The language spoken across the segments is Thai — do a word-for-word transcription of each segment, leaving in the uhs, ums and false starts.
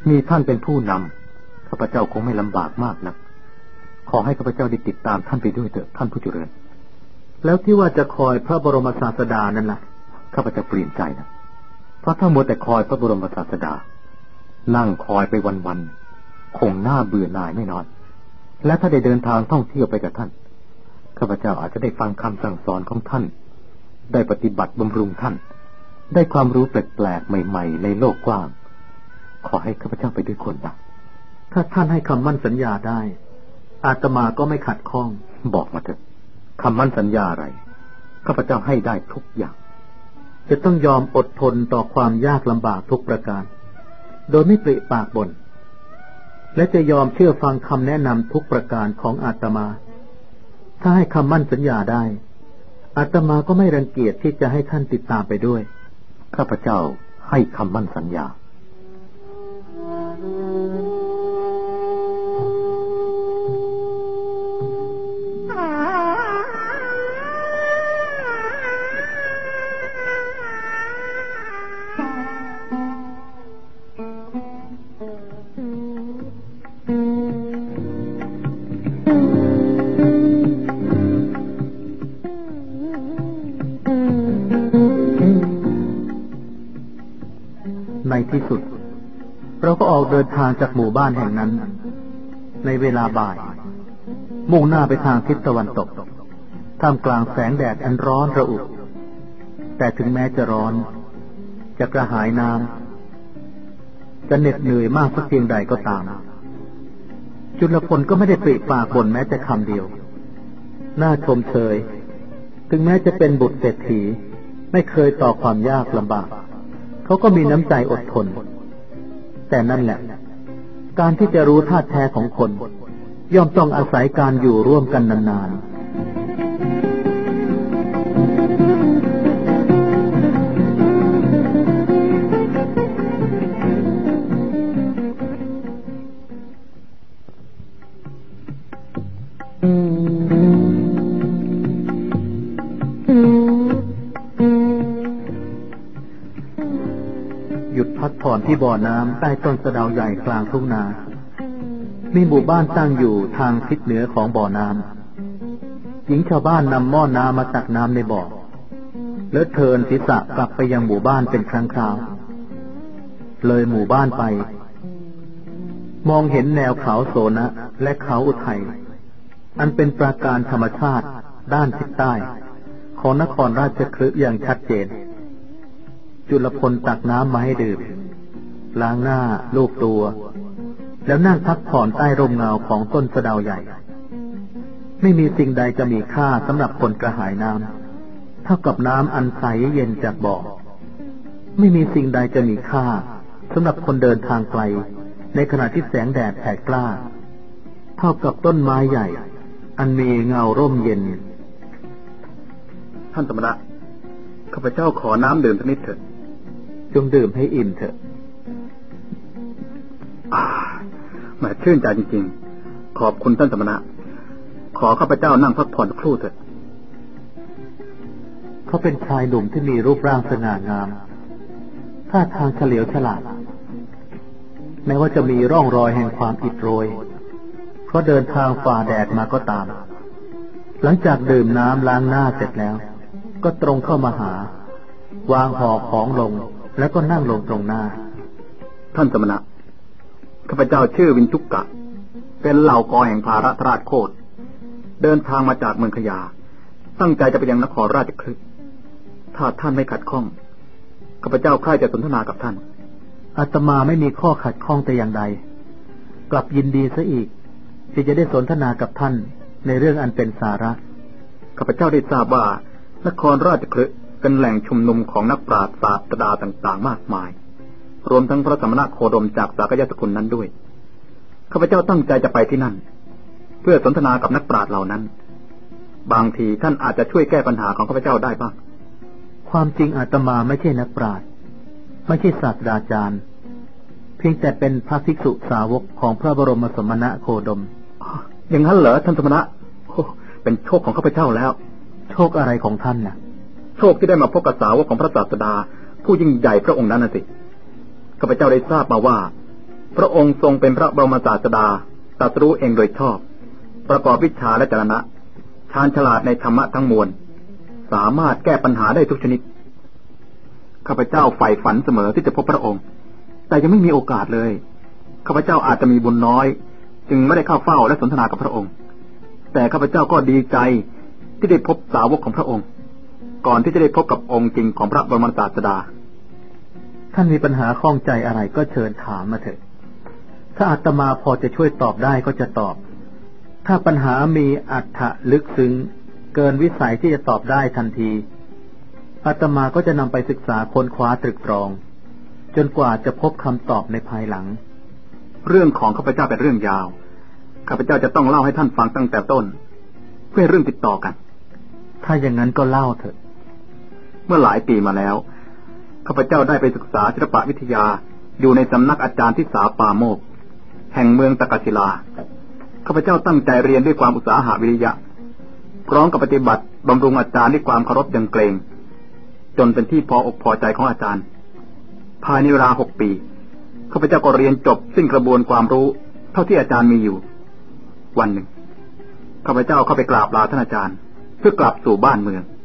มีท่านเป็นผู้นำข้าพเจ้าคงไม่ลำบากมากนักขอให้ข้าพเจ้าได้ติดตามท่านไปด้วยเถิดท่านผู้เจริญแล้วที่ว่าจะคอยพระบรมศาสดานั่นล่ะข้าพเจ้าเปลี่ยนใจนะเพราะถ้ามัวแต่คอยพระบรมศาสดานั่งคอยไปวันๆคงน่าเบื่อหน่ายไม่น้อยและถ้าได้เดินทางท่องเที่ยวไปกับท่านข้าพเจ้าอาจจะได้ฟังคำสั่งสอนของท่านได้ปฏิบัติบำรุงท่านได้ความรู้แปลกๆใหม่ๆในโลกกว้างขอให้ข้าพเจ้าไปด้วยคนนะถ้าท่านให้คำมั่นสัญญาได้อาตมาก็ไม่ขัดข้องบอกมาเถอะคำมั่นสัญญาอะไรข้าพเจ้าให้ได้ทุกอย่างจะต้องยอมอดทนต่อความยากลำบากทุกประการโดยไม่ปริปากบ่นและจะยอมเชื่อฟังคำแนะนำทุกประการของอาตมาถ้าให้คำมั่นสัญญาได้อาตมาก็ไม่รังเกียจที่จะให้ท่านติดตามไปด้วยข้าพเจ้าให้คำมั่นสัญญาในที่สุดเราก็ออกเดินทางจากหมู่บ้านแห่งนั้นในเวลาบ่ายมุ่งหน้าไปทางทิศตะวันตกท่ามกลางแสงแดดอันร้อนระอุแต่ถึงแม้จะร้อนจะกระหายน้ำจะเหน็ดเหนื่อยมากสักเพียงใดก็ตามจุลพลก็ไม่ได้ปริปากบ่นแม้แต่คำเดียวน่าชมเชยถึงแม้จะเป็นบุตรเศรษฐีไม่เคยต่อความยากลำบากเขาก็มีน้ำใจอดทนแต่นั่นแหละการที่จะรู้ท่าแท้ของคนย่อมต้องอาศัยการอยู่ร่วมกันนานผ่อนที่บ่อน้ำใต้ต้นสะเดาใหญ่กลางทุ่งนามีหมู่บ้านตั้งอยู่ทางทิศเหนือของบ่อน้ำหญิงชาวบ้านนำหม้อน้ำมาตักน้ำในบ่อแล้วเทินศีรษะกลับไปยังหมู่บ้านเป็นครั้งคราวเลยหมู่บ้านไปมองเห็นแนวเขาโสนะและเขาอุทัยอันเป็นปราการธรรมชาติด้านทิศใต้ของนครราชคฤห์อย่างชัดเจนจุลพลตักน้ำมาให้ดื่มล้างหน้าลูบตัวแล้วนั่งพักผ่อนใต้ร่มเงาของต้นสะเดาใหญ่ไม่มีสิ่งใดจะมีค่าสำหรับคนกระหายน้ำเท่ากับน้ำอันใสเย็นจากบ่อไม่มีสิ่งใดจะมีค่าสำหรับคนเดินทางไกลในขณะที่แสงแดดแผดกล้าเท่ากับต้นไม้ใหญ่อันมีเงาร่มเย็นท่านสมณะข้าพเจ้าขอน้ำดื่มสักนิดเถิดจงดื่มให้อิ่มเถอะแหมชื่นใจจริงๆขอบคุณท่านสมณะขอข้าพเจ้านั่งพักผ่อนครู่เถิดเขาเป็นชายหนุ่มที่มีรูปร่างสง่างามท่าทางเฉลียวฉลาดแม้ว่าจะมีร่องรอยแห่งความอิดโรยเพราะเดินทางฝ่าแดดมาก็ตามหลังจากดื่มน้ำล้างหน้าเสร็จแล้วก็ตรงเข้ามาหาวางห่อของลงแล้วก็นั่งลงตรงหน้าท่านสมณะข้าพเจ้าชื่อวินจุกกะเป็นเหล่ากอแห่งภารัตราชโคตรเดินทางมาจากเมืองขยาตั้งใจจะไปยังนครราชคฤห์ถ้าท่านไม่ขัดข้องข้าพเจ้าใคร่จะสนทนากับท่านอาตมาไม่มีข้อขัดข้องแต่อย่างใดกลับยินดีซะอีกที่จะได้สนทนากับท่านในเรื่องอันเป็นสาระข้าพเจ้าได้ทราบว่านครราชคฤห์เป็นแหล่งชุมนุมของนักปราชญ์ศาสตราต่างๆมากมายรวมทั้งพระสมณโคดมจากสากยสกุลนั้นด้วยข้าพเจ้าตั้งใจจะไปที่นั่นเพื่อสนทนากับนักปราชญ์เหล่านั้นบางทีท่านอาจจะช่วยแก้ปัญหาของข้าพเจ้าได้บ้างความจริงอาตมาไม่ใช่นักปราชญ์ไม่ใช่ศาสตราจารย์เพียงแต่เป็นพระภิกษุสาวกของพระบรมสมณโคดมอย่างนั้นเหรอท่านสมณะเป็นโชคของข้าพเจ้าแล้วโชคอะไรของท่านน่ะโชคที่ได้มาพบกับสาวกของพระศาสดาผู้ยิ่งใหญ่พระองค์นั้นน่ะสิข้าพเจ้าได้ทราบมาว่าพระองค์ทรงเป็นพระบรมศาสดาตรัสรู้เองโดยชอบประกอบวิชาและจรณะชาญฉลาดในธรรมะทั้งมวลสามารถแก้ปัญหาได้ทุกชนิดข้าพเจ้าใฝ่ฝันเสมอที่จะพบพระองค์แต่ยังไม่มีโอกาสเลยข้าพเจ้าอาจจะมีบุญน้อยจึงไม่ได้เข้าเฝ้าและสนทนากับพระองค์แต่ข้าพเจ้าก็ดีใจที่ได้พบสาวกของพระองค์ก่อนที่จะได้พบกับองค์จริงของพระบรมศาสดาท่านมีปัญหาข้องใจอะไรก็เชิญถามมาเถิดถ้าอาตมาพอจะช่วยตอบได้ก็จะตอบถ้าปัญหามีอรรถะลึกซึ้งเกินวิสัยที่จะตอบได้ทันทีอาตมาก็จะนำไปศึกษาค้นคว้าตรึกตรองจนกว่าจะพบคำตอบในภายหลังเรื่องของข้าพเจ้าเป็นเรื่องยาวข้าพเจ้าจะต้องเล่าให้ท่านฟังตั้งแต่ต้นเพื่อเรื่องติดต่อกันถ้าอย่างนั้นก็เล่าเถอะเมื่อหลายปีมาแล้วข้าพเจ้าได้ไปศึกษาศิลปวิทยาอยู่ในสำนักอาจารย์ทิสาปาโมกข์แห่งเมืองตะกัศิลาข้าพเจ้าตั้งใจเรียนด้วยความอุตสาหะวิริยะพร้อมกับปฏิบัติบำรุงอาจารย์ด้วยความเคารพยำเกรงจนเป็นที่พออกพอใจของอาจารย์ภายในเวลาหกปีข้าพเจ้าก็เรียนจบสิ้นกระบวนความรู้เท่าที่อาจารย์มีอยู่วันหนึ่งข้าพเจ้าเข้าไปกราบลาท่านอาจารย์เพื่อกลับสู่บ้านเมือง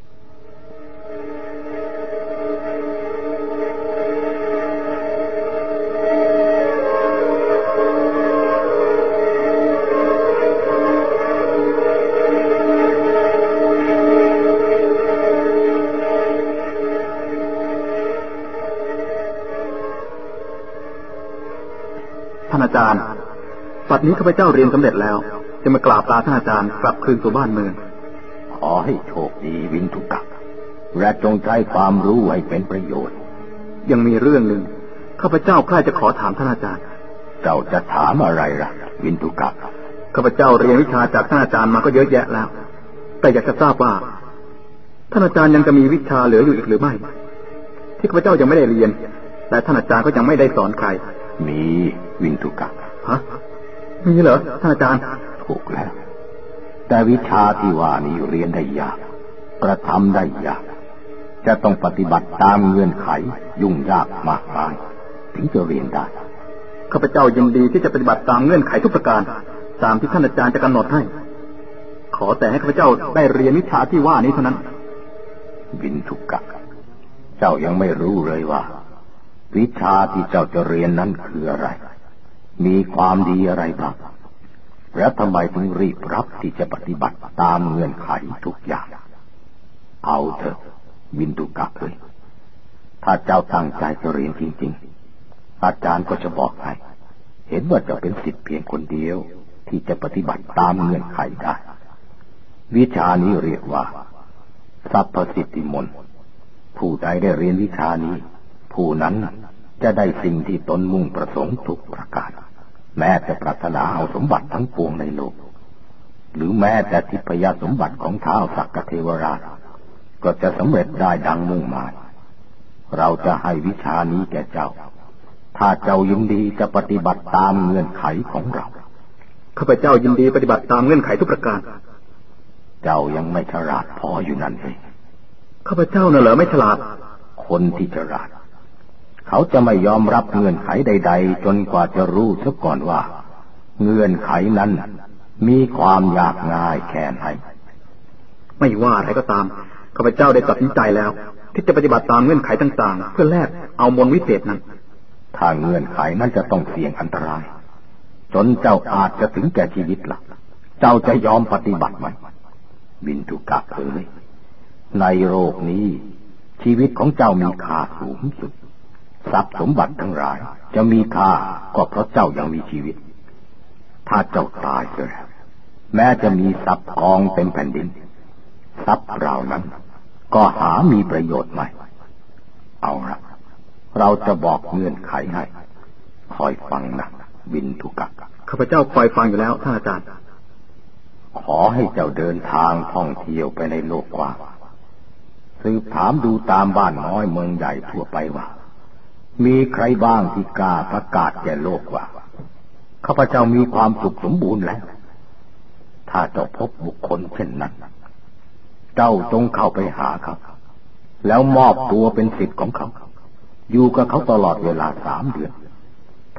ท่านอาจารย์ปัจจุบันข้าพเจ้าเรียนสำเร็จแล้วจะมากราบลาท่านอาจารย์กลับคืนสู่บ้านเมืองขอให้โชคดีวินทุกะและจงใช้ความรู้ให้เป็นประโยชน์ยังมีเรื่องหนึ่งข้าพเจ้าใคร่จะขอถามท่านอาจารย์เจ้าจะถามอะไรล่ะวินทุกะข้าพเจ้าเรียนวิชาจากท่านอาจารย์มาก็เยอะแยะแล้วแต่อยากจะทราบว่าท่านอาจารย์ยังจะมีวิชาเหลืออยู่อีกหรือไม่ที่ข้าพเจ้ายังไม่ได้เรียนแต่ท่านอาจารย์ก็ยังไม่ได้สอนใครมีวินทุกะฮะมีเหรอท่านอาจารย์ถูกแล้วแต่วิชาที่ว่านี้เรียนได้ยากกระทำได้ยากจะต้องปฏิบัติตามเงื่อนไขยุ่งยากมากมายถึงจะเรียนได้ข้าพเจ้ายินดีที่จะปฏิบัติตามเงื่อนไขทุกประการตามที่ท่านอาจารย์จะกำหนดให้ขอแต่ให้ข้าพเจ้าได้เรียนวิชาที่ว่านี้เท่านั้นวินทุกะเจ้ายังไม่รู้เลยว่าวิชาที่เจ้าจะเรียนนั้นคืออะไรมีความดีอะไรบ้างและทำไมถึงรีบรับที่จะปฏิบัติตามเงื่อนไขทุกอย่างเอาเถอะวินทุกะเลยถ้าเจ้าตั้งใจจะเรียนจริงๆอาจารย์ก็จะบอกให้เห็นว่าเจ้าเป็นศิษย์เพียงคนเดียวที่จะปฏิบัติตามเงื่อนไขได้วิชานี้เรียกว่าสัพพสิทธิมนต์ผู้ใดได้เรียนวิชานี้ผู้นั้นจะได้สิ่งที่ตนมุ่งประสงค์ทุกประการแม้แต่ปรารถนาเอาสมบัติทั้งปวงในโลกหรือแม้แต่ทิพยสมบัติของท้าวสักกเทวราชก็จะสำเร็จได้ดังมุ่งหมายเราจะให้วิชานี้แก่เจ้าถ้าเจ้ายินดีจะปฏิบัติตามเงื่อนไขของเราข้าพเจ้ายินดีปฏิบัติตามเงื่อนไขทุกประการเจ้ายังไม่ฉลาดพออยู่นั่นเองข้าพเจ้าน่ะเหรอไม่ฉลาดคนที่ฉลาดเขาจะไม่ยอมรับเงื่อนไขใดๆจนกว่าจะรู้ซะก่อนว่าเงื่อนไขนั้นมีความยากง่ายแค่ไหนไม่ว่าอะไรก็ตามข้าพเจ้าได้ตัดสินใจแล้วที่จะปฏิบัติตามเงื่อนไขต่างๆเพื่อแลกเอามนต์วิเศษนั้นถ้าเงื่อนไขนั้นจะต้องเสี่ยงอันตรายจนเจ้าอาจจะถึงแก่ชีวิตล่ะเจ้าจะยอมปฏิบัติไหมบินทุกะเอ๋ยในโลกนี้ชีวิตของเจ้ามีค่าสูงสุดทรัพย์สมบัติทั้งหลายจะมีค่าก็เพราะเจ้ายังมีชีวิตถ้าเจ้าตายไปแล้วแม้จะมีทรัพย์กองเต็มแผ่นดินทรัพย์เรานั้นก็หามีประโยชน์ไม่เอาละเราจะบอกเงื่อนไขให้คอยฟังนะบินทุกะข้าพเจ้าคอยฟังอยู่แล้วท่านอาจารย์ขอให้เจ้าเดินทางท่องเที่ยวไปในโลกกว้างสืบถามดูตามบ้านน้อยเมืองใหญ่ทั่วไปว่ามีใครบ้างที่กล้าประกาศแก่โลกว่าข้าพเจ้ามีความสุขสมบูรณ์แล้วถ้าเจ้าพบบุคคลเช่นนั้นเจ้าจงเข้าไปหาเขาแล้วมอบตัวเป็นศิษย์ของเขาอยู่กับเขาตลอดเวลาสามเดือน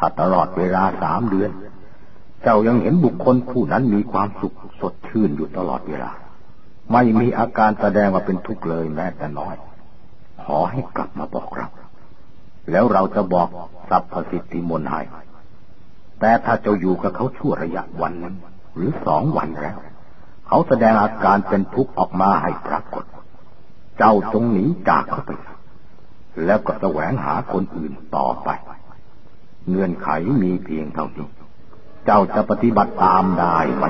ถ้าตลอดเวลาสามเดือนเจ้ายังเห็นบุคคลผู้นั้นมีความสุขสดชื่นอยู่ตลอดเวลาไม่มีอาการแสดงว่าเป็นทุกข์เลยแม้แต่น้อยขอให้กลับมาบอกเราแล้วเราจะบอกสรรพสิทธิมนต์ให้แต่ถ้าเจ้าอยู่กับเขาชั่วระยะวันหนึ่งหรือสองวันแล้วเขาแสดงอาการเป็นทุกข์ออกมาให้ปรากฏเจ้าจงหนีจากเขาไปแล้วก็แสวงหาคนอื่นต่อไปเงื่อนไขมีเพียงเท่านี้เจ้าจะปฏิบัติตามได้ไหม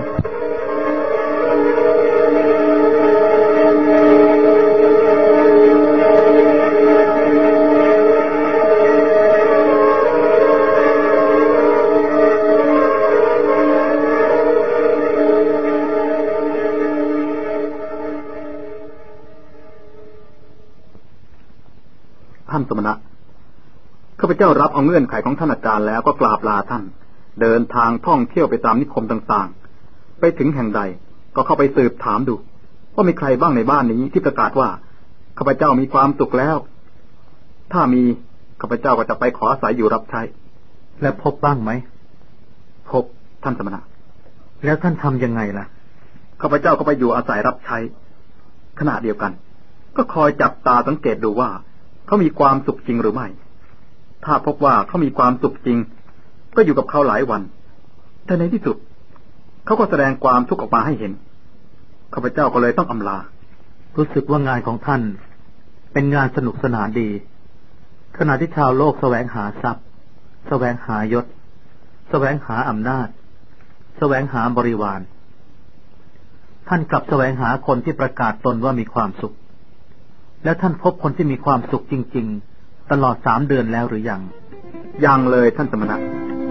ท่านสมณะข้าพเจ้ารับเอาเงื่อนไขของท่านอาจารย์แล้วก็กราบลาท่านเดินทางท่องเที่ยวไปตามนิคมต่างๆไปถึงแห่งใดก็เข้าไปสืบถามดูว่ามีใครบ้างในบ้านนี้ที่ประกาศว่าข้าพเจ้ามีความสุขแล้วถ้ามีข้าพเจ้าก็จะไปขออาศัยอยู่รับใช้และพบบ้างไหมพบท่านสมณะแล้วท่านทำยังไงล่ะข้าพเจ้าก็ไปอยู่อาศัยรับใช้ขณะเดียวกันก็คอยจับตาสังเกตดูว่าเขามีความสุขจริงหรือไม่ถ้าพบว่าเขามีความสุขจริงก็อยู่กับเขาหลายวันแต่ในที่สุดเขาก็แสดงความทุกข์ออกมาให้เห็นข้าพเจ้าก็เลยต้องอำลารู้สึกว่างานของท่านเป็นงานสนุกสนานดีขณะที่ชาวโลกแสวงหาทรัพย์แสวงหายศแสวงหาอำนาจแสวงหาบริวารท่านกลับแสวงหาคนที่ประกาศตนว่ามีความสุขแล้วท่านพบคนที่มีความสุขจริงๆตลอดสามเดือนแล้วหรือยังยังเลยท่านสมณะ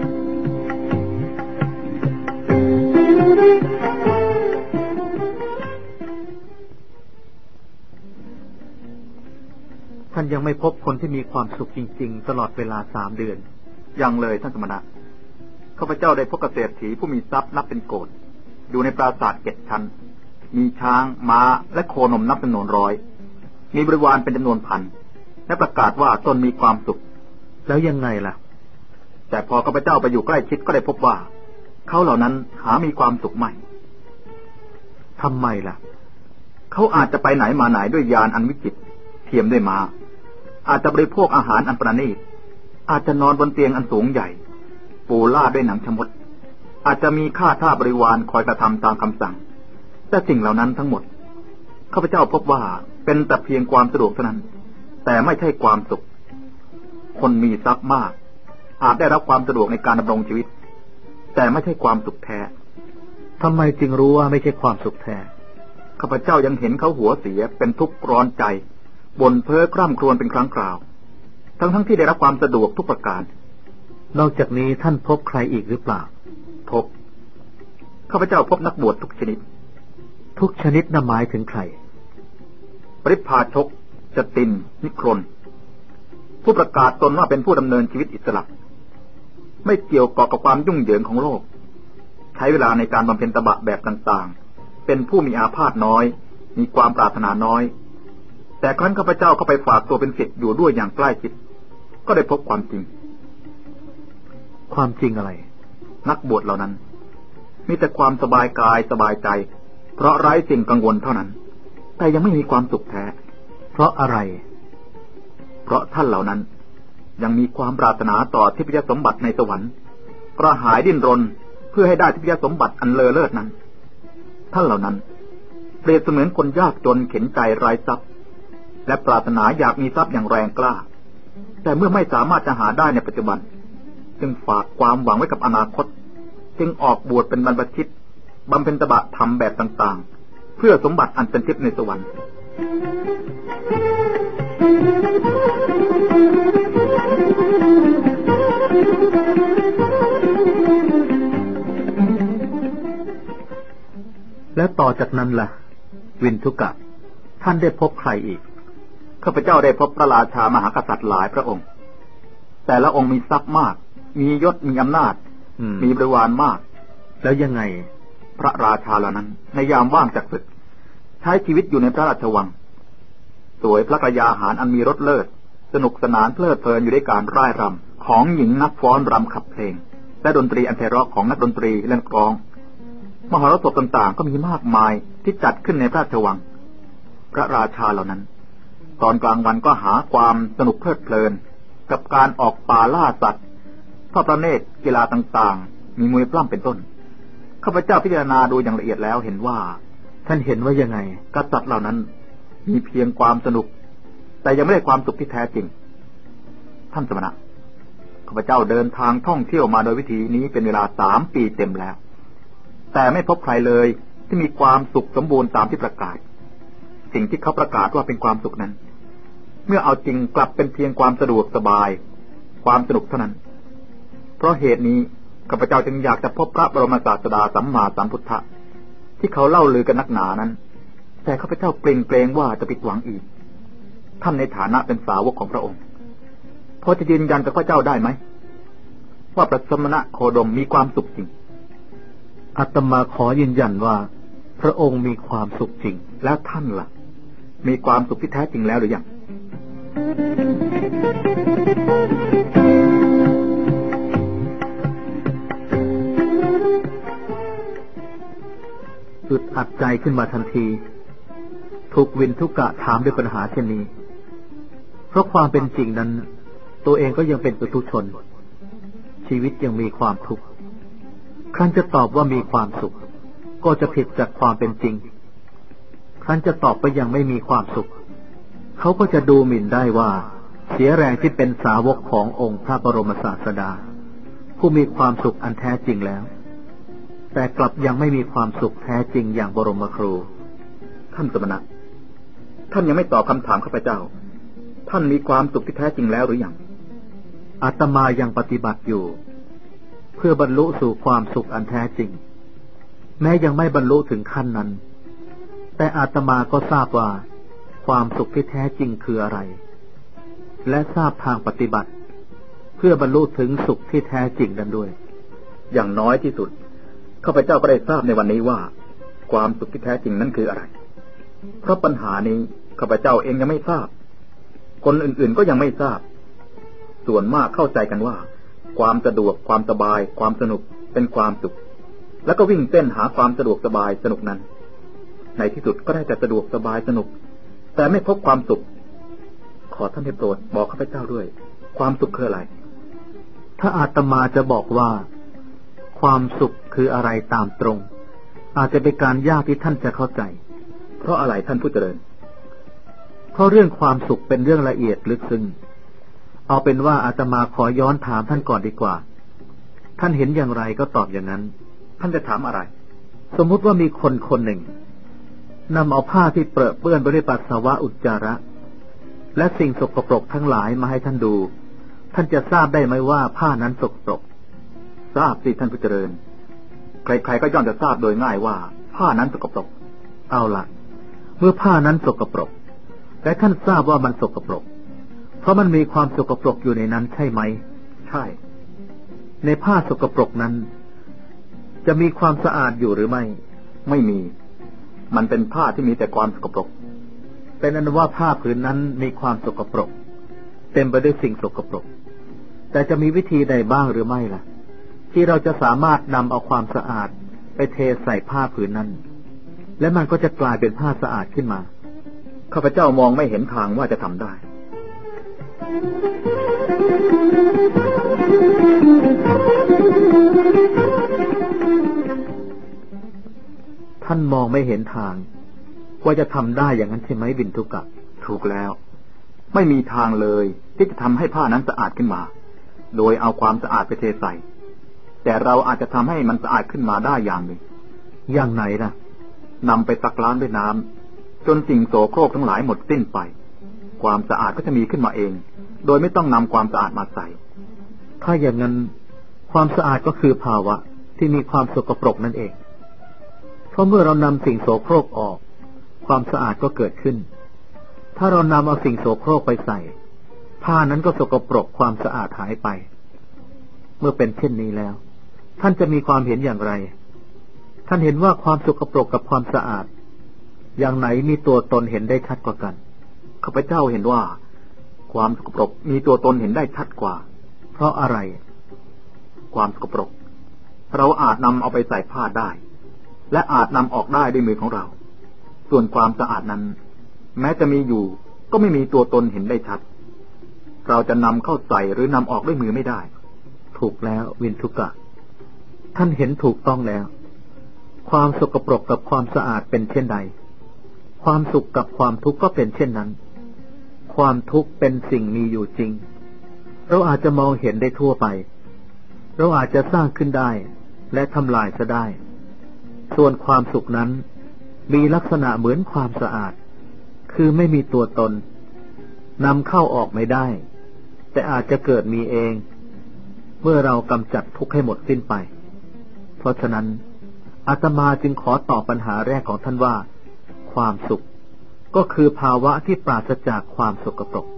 ท่านยังไม่พบคนที่มีความสุขจริงๆตลอดเวลาสามเดือนยังเลยท่านสมณะข้าพเจ้าได้พบเกษตรถีผู้มีทรัพย์นับเป็นโกฏอยู่ในปราสาทเจ็ดชั้นมีช้างม้าและโคนมนับจำนวนร้อยมีบริวารเป็นจำนวนพันและประกาศว่าตนมีความสุขแล้วยังไงล่ะแต่พอข้าพเจ้าไปอยู่ใกล้ชิดก็ได้พบว่าเขาเหล่านั้นหามีความสุขไม่ทำไมล่ะเขาอาจจะไปไหนมาไหนด้วยยานอันวิจิตรเทียมด้วยม้าอาจจะบริโภคอาหารอันประณีตอาจจะนอนบนเตียงอันสูงใหญ่ปูลาดด้วยหนังชมดอาจจะมีข้าทาสบริวารคอยกระทำตามคำสั่งแต่สิ่งเหล่านั้นทั้งหมดข้าพเจ้าพบว่าเป็นแต่เพียงความสะดวกเท่านั้นแต่ไม่ใช่ความสุขคนมีทรัพย์มากอาจได้รับความสะดวกในการดำรงชีวิตแต่ไม่ใช่ความสุขแท้ทำไมจึงรู้ว่าไม่ใช่ความสุขแท้ข้าพเจ้ายังเห็นเขาหัวเสียเป็นทุกข์ร้อนใจบ่นเพ้อคร่ำครวญเป็นครั้งคราวทั้งทั้งที่ได้รับความสะดวกทุกประการนอกจากนี้ท่านพบใครอีกหรือเปล่าพบข้าพเจ้าพบนักบวชทุกชนิดทุกชนิดน่ะหมายถึงใครปริพาชกจตินนิครนผู้ประกาศตนว่าเป็นผู้ดำเนินชีวิตอิสระไม่เกี่ยวกับความยุ่งเหยิงของโลกใช้เวลาในการบำเพ็ญตบะแบบต่างๆเป็นผู้มีอาพาธน้อยมีความปรารถนาน้อยแต่ครั้นข้าพเจ้าเข้าไปฝากตัวเป็นศิษย์อยู่ด้วยอย่างใกล้ชิดก็ได้พบความจริงความจริงอะไรนักบวชเหล่านั้นมีแต่ความสบายกายสบายใจเพราะไร้สิ่งกังวลเท่านั้นแต่ยังไม่มีความสุขแท้เพราะอะไรเพราะท่านเหล่านั้นยังมีความปรารถนาต่อทิพยสมบัติในสวรรค์กระหายดิ้นรนเพื่อให้ได้ทิพยสมบัติอันเลอเลิศนั้นท่านเหล่านั้นเปรียบเสมือนคนยากจนเข็นใจไร้ทรัพย์และปรารถนาอยากมีทรัพย์อย่างแรงกล้าแต่เมื่อไม่สามารถจะหาได้ในปัจจุบันจึงฝากความหวังไว้กับอนาคตจึงออกบวชเป็นบรรพชิตบำเพ็ญตบะธรรมแบบต่างๆเพื่อสมบัติอันเป็นทิพย์ในสวรรค์แล้วต่อจากนั้นล่ะวินทุกะท่านได้พบใครอีกข้าพเจ้าได้พบพระราชามหากษัตริย์หลายพระองค์แต่ละองค์มีทรัพย์มากมียศมีอำนาจมีบริวารมากแล้วยังไงพระราชาเหล่านั้นในยามว่างจากศึกใช้ชีวิตอยู่ในพระราชวังสวยพระกยาหารอันมีรสเลิศสนุกสนานเพลิดเพลินอยู่ด้วยการร่ายรำของหญิงนักฟ้อนรำขับเพลงและดนตรีอันไพเราะของนักดนตรีและนักร้องมหรสพต่างๆก็มีมากมายที่จัดขึ้นในพระราชวังพระราชาเหล่านั้นตอนกลางวันก็หาความสนุกเพลิดเพลินกับการออกป่าล่าสัตว์ทอดพระเนตรกีฬาต่างๆมีมวยปล้ำเป็นต้นข้าพเจ้าพิจารณาดูอย่างละเอียดแล้วเห็นว่าท่านเห็นว่ายังไงกษัตริย์เหล่านั้นมีเพียงความสนุกแต่ยังไม่ได้ความสุขที่แท้จริงท่านสมณะข้าพเจ้าเดินทางท่องเที่ยวมาโดยวิธีนี้เป็นเวลาสามปีเต็มแล้วแต่ไม่พบใครเลยที่มีความสุขสมบูรณ์ตามที่ประกาศสิ่งที่เขาประกาศว่าเป็นความสุขนั้นเมื่อเอาจริงกลับเป็นเพียงความสะดวกสบายความสนุกเท่านั้นเพราะเหตุนี้ข้าพเจ้าจึงอยากจะพบพระบรมศาสดาสัมมาสัมพุทธะที่เขาเล่าลือกันนักหนานั้นแต่ข้าพเจ้าเกรงเกรงว่าจะผิดหวังอีกท่านในฐานะเป็นสาวกของพระองค์พอจะยืนยันกับข้าพเจ้าได้ไหมว่าพระสมณะโคดมมีความสุขจริงอาตมาขอยืนยันว่าพระองค์มีความสุขจริงแล้วท่านล่ะมีความสุขที่แท้จริงแล้วหรือยังอึดอัดใจขึ้นมาทันทีถูกวินทุกะถามด้วยปัญหาเช่นนี้เพราะความเป็นจริงนั้นตัวเองก็ยังเป็นปุถุชนชีวิตยังมีความทุกข์ครั้นจะตอบว่ามีความสุขก็จะผิดจากความเป็นจริงครั้นจะตอบไปยังไม่มีความสุขเขาก็จะดูหมิ่นได้ว่าเสียแรงที่เป็นสาวกขององค์พระบรมศาสดาผู้มีความสุขอันแท้จริงแล้วแต่กลับยังไม่มีความสุขแท้จริงอย่างบรมครูท่านสมณะท่านยังไม่ตอบคำถามข้าพเจ้าท่านมีความสุขที่แท้จริงแล้วหรือยังอาตมายังปฏิบัติอยู่เพื่อบรรลุสู่ความสุขอันแท้จริงแม้ยังไม่บรรลุถึงขั้นนั้นแต่อาตมาก็ทราบว่าความสุขที่แท้จริงคืออะไรและทราบทางปฏิบัติเพื่อบรรลุถึงสุขที่แท้จริงนั้นด้วยอย่างน้อยที่สุดข้าพเจ้าก็ได้ทราบในวันนี้ว่าความสุขที่แท้จริงนั้นคืออะไรเพราะปัญหานี้ข้าพเจ้าเองยังไม่ทราบคนอื่นๆก็ยังไม่ทราบส่วนมากเข้าใจกันว่าความสะดวกความสบายความสนุกเป็นความสุขแล้วก็วิ่งเต้นหาความสะดวกสบายสนุกนั้นในที่สุดก็ได้แต่สะดวกสบายสนุกแต่ไม่พบความสุขขอท่านได้โปรดบอกข้าพเจ้าด้วยความสุขคืออะไรถ้าอาตมาจะบอกว่าความสุขคืออะไรตามตรงอาจจะเป็นการยากที่ท่านจะเข้าใจเพราะอะไรท่านผู้เจริญเพราะเรื่องความสุขเป็นเรื่องละเอียดลึกซึ้งเอาเป็นว่าอาตมาขอย้อนถามท่านก่อนดีกว่าท่านเห็นอย่างไรก็ตอบอย่างนั้นท่านจะถามอะไรสมมุติว่ามีคนคนหนึ่งนำเอาผ้าที่เปรอะเปื้อนไปด้วยปัสสาวะอุจจาระและสิ่งสกปรกทั้งหลายมาให้ท่านดูท่านจะทราบได้ไหมว่าผ้านั้นสกปรกทราบสิท่านผู้เจริญใครๆก็ย่อมจะทราบโดยง่ายว่าผ้านั้นสกปรกเอาล่ะเมื่อผ้านั้นสกปรกและท่านทราบว่ามันสกปรกเพราะมันมีความสกปรกอยู่ในนั้นใช่ไหมใช่ในผ้าสกปรกนั้นจะมีความสะอาดอยู่หรือไม่ไม่มีมันเป็นผ้าที่มีแต่ความสกปรกเป็นนั้นว่าผ้าผืนนั้นมีความสกปรกเต็มไปด้วยสิ่งสกปรกแต่จะมีวิธีใดบ้างหรือไม่ล่ะที่เราจะสามารถนำเอาความสะอาดไปเทใส่ผ้าผืนนั้นและมันก็จะกลายเป็นผ้าสะอาดขึ้นมาข้าพเจ้ามองไม่เห็นทางว่าจะทำได้ท่านมองไม่เห็นทางว่าจะทำได้อย่างนั้นใช่ไหมบิณฑุกะถูกแล้วไม่มีทางเลยที่จะทำให้ผ้านั้นสะอาดขึ้นมาโดยเอาความสะอาดไปเทใส่แต่เราอาจจะทำให้มันสะอาดขึ้นมาได้อย่างหนึ่งอย่างไหนล่ะนำไปซักล้างด้วยน้ำจนสิ่งโสโครกทั้งหลายหมดสิ้นไปความสะอาดก็จะมีขึ้นมาเองโดยไม่ต้องนำความสะอาดมาใส่ถ้าอย่างนั้นความสะอาดก็คือภาวะที่มีความสกปรกนั่นเองเพราะเมื่อเรานำสิ่งโสโครกออกความสะอาดก็เกิดขึ้นถ้าเรานำเอาสิ่งโสโครกไปใส่ผ้านั้นก็สกปรกความสะอาดหายไปเมื่อเป็นเช่นนี้แล้วท่านจะมีความเห็นอย่างไรท่านเห็นว่าความสกปรกกับความสะอาดอย่างไหนมีตัวตนเห็นได้ชัดกว่ากันข้าพเจ้าเห็นว่าความสกปรกมีตัวตนเห็นได้ชัดกว่าเพราะอะไรความสกปรกเราอาจนำเอาไปใส่ผ้าได้และอาจนำออกได้ด้วยมือของเราส่วนความสะอาดนั้นแม้จะมีอยู่ก็ไม่มีตัวตนเห็นได้ชัดเราจะนำเข้าใส่หรือนำออกด้วยมือไม่ได้ถูกแล้ววินทุกะท่านเห็นถูกต้องแล้วความสกปรกกับความสะอาดเป็นเช่นใดความสุขกับความทุกข์ก็เป็นเช่นนั้นความทุกข์เป็นสิ่งมีอยู่จริงเราอาจจะมองเห็นได้ทั่วไปเราอาจจะสร้างขึ้นได้และทำลายซะได้ส่วนความสุขนั้นมีลักษณะเหมือนความสะอาดคือไม่มีตัวตนนำเข้าออกไม่ได้แต่อาจจะเกิดมีเองเมื่อเรากำจัดทุกข์ให้หมดสิ้นไปเพราะฉะนั้นอาตมาจึงขอตอบปัญหาแรกของท่านว่าความสุขก็คือภาวะที่ปราศจากความสกปรก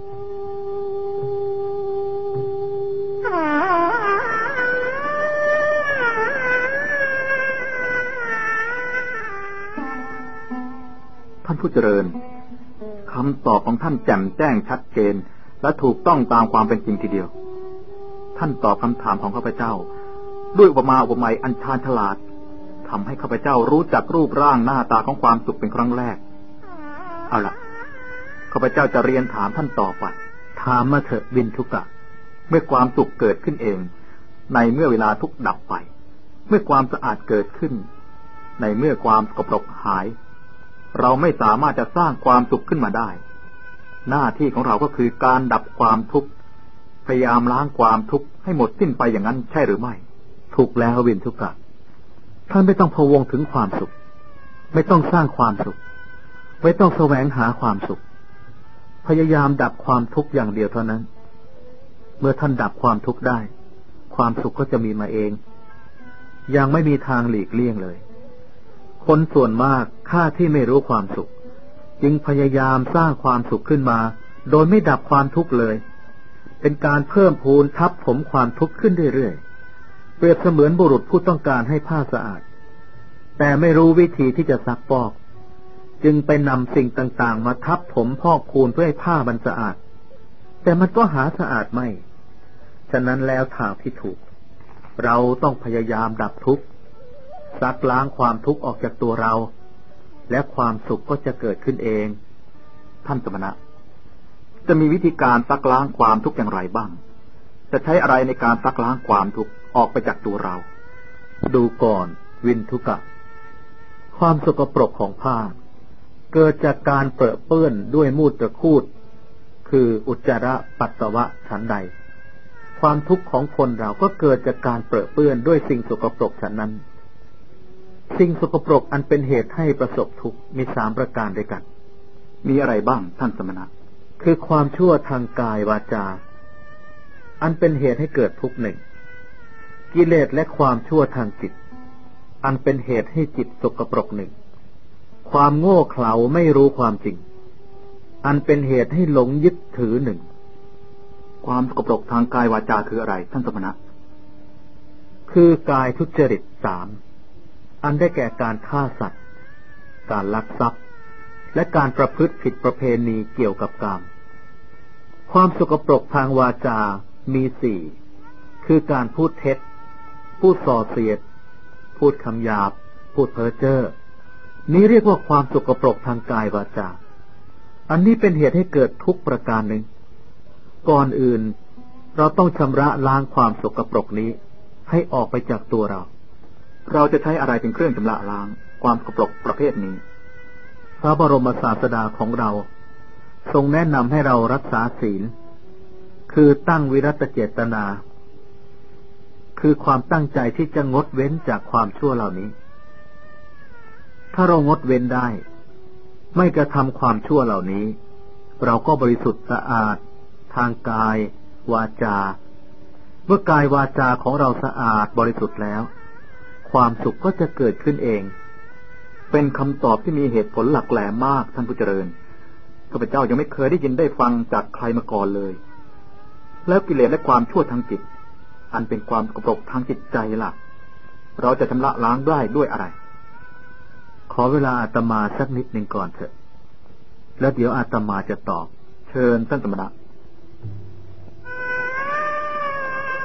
ท่านผู้เจริญคำตอบของท่านแจ่มแจ้งชัดเจนและถูกต้องตามความเป็นจริงทีเดียวท่านตอบคำถามของข้าพเจ้าด้วยอุปมาอุปไมยอันชาญฉลาดทำให้ข้าพเจ้ารู้จักรูปร่างหน้าตาของความสุขเป็นครั้งแรกเอาล่ะข้าพเจ้าจะเรียนถามท่านต่อไปถามมาเถอะวินทุกะเมื่อความสุขเกิดขึ้นเองในเมื่อเวลาทุกข์ดับไปเมื่อความสะอาดเกิดขึ้นในเมื่อความสกปรกหายเราไม่สามารถจะสร้างความสุขขึ้นมาได้หน้าที่ของเราก็คือการดับความทุกข์พยายามล้างความทุกข์ให้หมดสิ้นไปอย่างนั้นใช่หรือไม่ถูกแล้ววินทุกะท่านไม่ต้องพะวงถึงความสุขไม่ต้องสร้างความสุขไม่ต้องแสวงหาความสุขพยายามดับความทุกข์อย่างเดียวเท่านั้นเมื่อท่านดับความทุกข์ได้ความสุขก็จะมีมาเองยังไม่มีทางหลีกเลี่ยงเลยคนส่วนมากข้าที่ไม่รู้ความสุขจึงพยายามสร้างความสุขขึ้นมาโดยไม่ดับความทุกข์เลยเป็นการเพิ่มพูนทับถมความทุกข์ขึ้นเรื่อยๆเปรียบเสมือนบุรุษผู้ต้องการให้ผ้าสะอาดแต่ไม่รู้วิธีที่จะซักฟอกจึงไปนำสิ่งต่างๆมาทับถมพอกพูนเพื่อให้ผ้ามันสะอาดแต่มันก็หาสะอาดไม่ฉะนั้นแล้วทางที่ถูกเราต้องพยายามดับทุกข์ซักล้างความทุกข์ออกจากตัวเราและความสุขก็จะเกิดขึ้นเองท่านสมณะจะมีวิธีการซักล้างความทุกข์อย่างไรบ้างจะใช้อะไรในการซักล้างความทุกข์ออกไปจากตัวเราดูก่อนวินทุกะความสกปรกของผ้าเกิดจากการเปื้อนเปื้อนด้วยมูตรคูดคืออุจจาระปัสสาวะฉันใดความทุกข์ของคนเราก็เกิดจากการเปื้อนเปื้อนด้วยสิ่งสกปรกฉันนั้นสิ่งสกปรกอันเป็นเหตุให้ประสบทุกข์มีสามประการด้วยกันมีอะไรบ้างท่านสมณะคือความชั่วทางกายวาจาอันเป็นเหตุให้เกิดทุกข์หนึ่งกิเลสและความชั่วทางจิตอันเป็นเหตุให้จิตสกปรกหนึ่งความโง่เขลาไม่รู้ความจริงอันเป็นเหตุให้หลงยึดถือหนึ่งความสกปรกทางกายวาจาคืออะไรท่านสมณะคือกายทุจริตสามอันได้แก่การฆ่าสัตว์การลักทรัพย์และการประพฤติผิดประเพณีเกี่ยวกับกามความสกปรกทางวาจามีสี่คือการพูดเท็จพูดส่อเสียดพูดคำหยาบพูดเพ้อเจ้อนี้เรียกว่าความสกปรกทางกายวาจาอันนี้เป็นเหตุให้เกิดทุกประการหนึ่งก่อนอื่นเราต้องชำระล้างความสกปรกนี้ให้ออกไปจากตัวเราเราจะใช้อะไรเป็นเครื่องชำระล้างความสกปรกประเภทนี้พระบรมศาสดาของเราทรงแนะนำให้เรารักษาศีลคือตั้งวิรัตเจตนาคือความตั้งใจที่จะงดเว้นจากความชั่วเหล่านี้ถ้าเรางดเว้นได้ไม่กระทำความชั่วเหล่านี้เราก็บริสุทธิ์สะอาดทางกายวาจาเมื่อกายวาจาของเราสะอาดบริสุทธิ์แล้วความสุขก็จะเกิดขึ้นเองเป็นคำตอบที่มีเหตุผลหลักแหลมมากท่านผู้เจริญข้าพเจ้ายังไม่เคยได้ยินได้ฟังจากใครมาก่อนเลยแล้วกิเลสและความชั่วทางจิตอันเป็นความสกปรกทางจิตใจล่ะเราจะชำระล้างได้ด้วยอะไรขอเวลาอาตมาสักนิดหนึ่งก่อนเถอะแล้วเดี๋ยวอาตมาจะตอบเชิญท่านสมณะ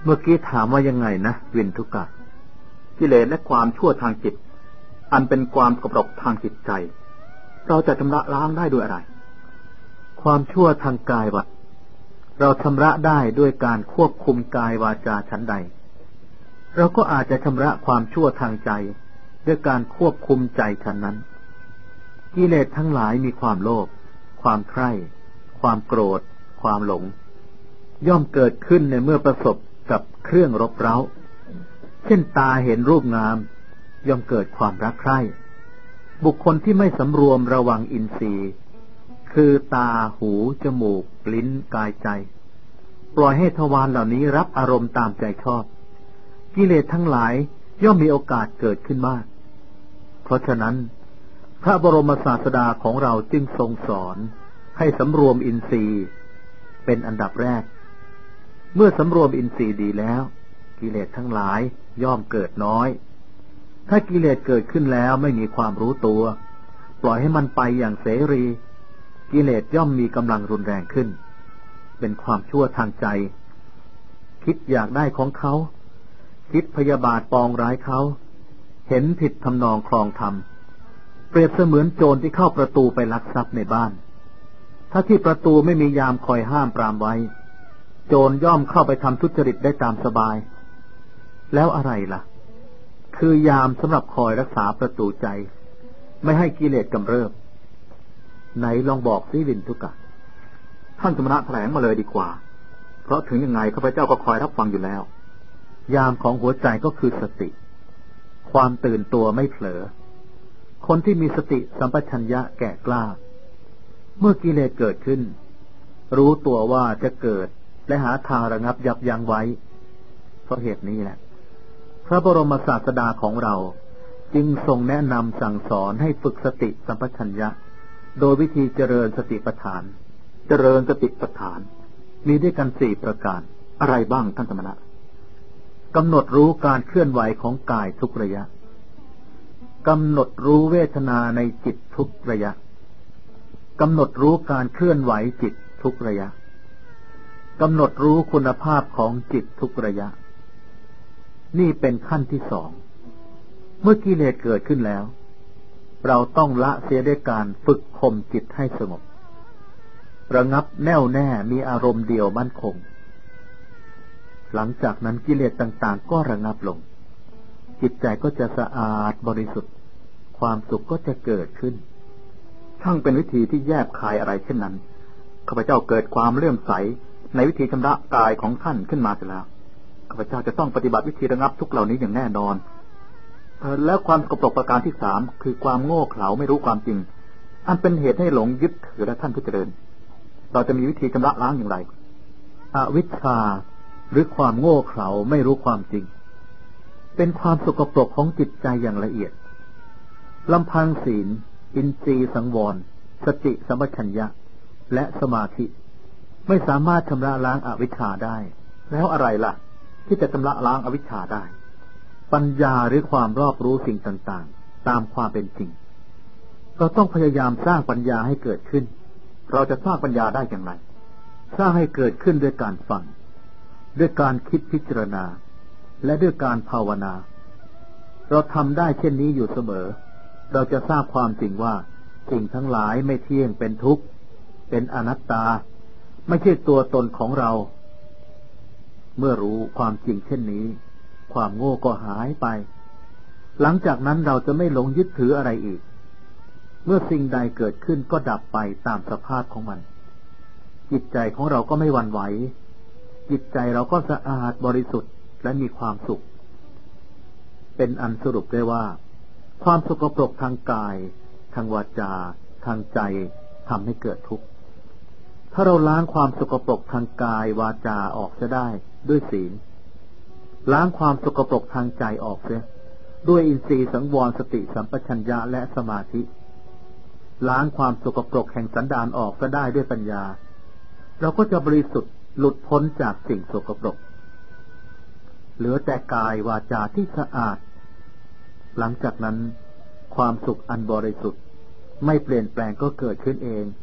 เมื่อกี้ถามว่ายังไงนะวินทุกะกิเลสและความชั่วทางจิตอันเป็นความกระปรกทางจิตใจเราจะชำระล้างได้ด้วยอะไรความชั่วทางกายวะเราชำระได้ด้วยการควบคุมกายวาจาชั้นใดเราก็อาจจะชำระความชั่วทางใจด้วยการควบคุมใจชั้นนั้นกิเลสทั้งหลายมีความโลภความใคร่ความโกรธความหลงย่อมเกิดขึ้นในเมื่อประสบกับเครื่องรบเร้าเช่นตาเห็นรูปงามย่อมเกิดความรักใคร่บุคคลที่ไม่สำรวมระวังอินทรีย์คือตาหูจมูกลิ้นกายใจปล่อยให้ทวารเหล่านี้รับอารมณ์ตามใจชอบกิเลสทั้งหลายย่อมมีโอกาสเกิดขึ้นมากเพราะฉะนั้นพระบรมศาสดาของเราจึงทรงสอนให้สำรวมอินทรีย์เป็นอันดับแรกเมื่อสำรวมอินทรีย์ดีแล้วกิเลสทั้งหลายย่อมเกิดน้อยถ้ากิเลสเกิดขึ้นแล้วไม่มีความรู้ตัวปล่อยให้มันไปอย่างเสรีกิเลสย่อมมีกำลังรุนแรงขึ้นเป็นความชั่วทางใจคิดอยากได้ของเขาคิดพยาบาทปองร้ายเขาเห็นผิดทำนองคลองธรรมเปรียบเสมือนโจรที่เข้าประตูไปลักทรัพย์ในบ้านถ้าที่ประตูไม่มียามคอยห้ามปรามไว้โจรย่อมเข้าไปทำทุจริตได้ตามสบายแล้วอะไรล่ะคือยามสำหรับคอยรักษาประตูใจไม่ให้กิเลสกำเริบไหนลองบอกสิวินทุกะท่านสมณะแถลงมาเลยดีกว่าเพราะถึงยังไงข้าพเจ้าก็คอยรับฟังอยู่แล้วยามของหัวใจก็คือสติความตื่นตัวไม่เผลอคนที่มีสติสัมปชัญญะแก่กล้าเมื่อกิเลสเกิดขึ้นรู้ตัวว่าจะเกิดและหาทางระงับยับยั้งไว้เพราะเหตุนี้แหละพระบรมศาสดาของเราจึงทรงแนะนำสั่งสอนให้ฝึกสติสัมปชัญญะโดยวิธีเจริญสติปัฏฐานเจริญสติปัฏฐานมีด้วยกันสี่ประการอะไรบ้างท่านสมณะกำหนดรู้การเคลื่อนไหวของกายทุกระยะกำหนดรู้เวทนาในจิตทุกระยะกำหนดรู้การเคลื่อนไหวจิตทุกระยะกำหนดรู้คุณภาพของจิตทุกระยะนี่เป็นขั้นที่สองเมื่อกิเลสเกิดขึ้นแล้วเราต้องละเสียด้วยการฝึกข่มจิตให้สงบระงับแน่วแน่มีอารมณ์เดียวมั่นคงหลังจากนั้นกิเลสต่างๆก็ระงับลงจิตใจก็จะสะอาดบริสุทธิ์ความสุขก็จะเกิดขึ้นช่างเป็นวิธีที่แยบคายอะไรเช่นนั้นข้าพเจ้าเกิดความเลื่อมใสในวิธีชำระกายของท่านขึ้นมาเสียแล้วข้าพเจ้าจะต้องปฏิบัติวิธีระงับทุกเหล่านี้อย่างแน่นอนแล้วความสกปรกประการที่สามคือความโง่เขลาไม่รู้ความจริงอันเป็นเหตุให้หลงยึดถือและท่านผู้เจริญเราจะมีวิธีชำระล้างอย่างไรอวิชชาหรือความโง่เขลาไม่รู้ความจริงเป็นความสกปรกของจิตใจอย่างละเอียดลำพังศีลอินทรีย์สังวรสติสัมปชัญญะและสมาธิไม่สามารถชำระล้างอวิชชาได้แล้วอะไรล่ะที่จะชำระล้างอวิชชาได้ปัญญาหรือความรอบรู้สิ่งต่างๆตามความเป็นจริงเราต้องพยายามสร้างปัญญาให้เกิดขึ้นเราจะสร้างปัญญาได้อย่างไรสร้างให้เกิดขึ้นด้วยการฟังด้วยการคิดพิจารณาและด้วยการภาวนาเราทำได้เช่นนี้อยู่เสมอเราจะทราบความจริงว่าสิ่งทั้งหลายไม่เที่ยงเป็นทุกข์เป็นอนัตตาไม่ใช่ตัวตนของเราเมื่อรู้ความจริงเช่นนี้ความโง่ก็หายไปหลังจากนั้นเราจะไม่หลงยึดถืออะไรอีกเมื่อสิ่งใดเกิดขึ้นก็ดับไปตามสภาพของมันจิตใจของเราก็ไม่หวั่นไหวจิตใจเราก็สะอาดบริสุทธิ์และมีความสุขเป็นอันสรุปได้ว่าความสกปรกทางกายทางวาจาทางใจทำให้เกิดทุกข์ถ้าเราล้างความสกปรกทางกายวาจาออกจะได้ด้วยศีลล้างความสกปรกทางใจออกเสียด้วยอินทรีย์สังวรสติสัมปชัญญะและสมาธิล้างความสกปรกแห่งสันดานออกก็ได้ด้วยปัญญาเราก็จะบริสุทธิ์หลุดพ้นจากสิ่งสกปรกเหลือแต่กายวาจาที่สะอาดหลังจากนั้นความสุขอันบริสุทธิ์ไม่เปลี่ยนแปลงก็เกิดขึ้นเอง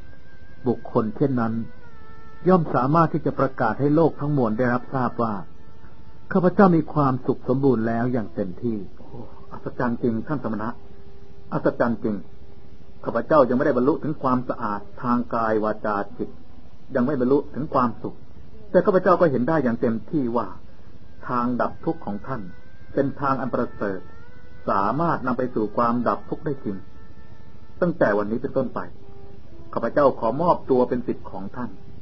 บุคคลเช่นนั้นย่อมสามารถที่จะประกาศให้โลกทั้งมวลได้รับทราบว่าข้าพเจ้ามีความสุขสมบูรณ์แล้วอย่างเต็มที่โอ้อัศจรรย์จริงท่านสมณะอัศจรรย์จริงข้าพเจ้ายังไม่ได้บรรลุถึงความสะอาดทางกายวาจาจิตยังไม่บรรลุถึงความสุขแต่ข้าพเจ้าก็เห็นได้อย่างเต็มที่ว่าทางดับทุกข์ของท่านเป็นทางอันประเสริฐสามารถนำไปสู่ความดับทุกข์ได้จริงตั้งแต่วันนี้เป็นต้นไปข้าพเจ้าขอมอบตัวเป็นศิษย์ของท่าน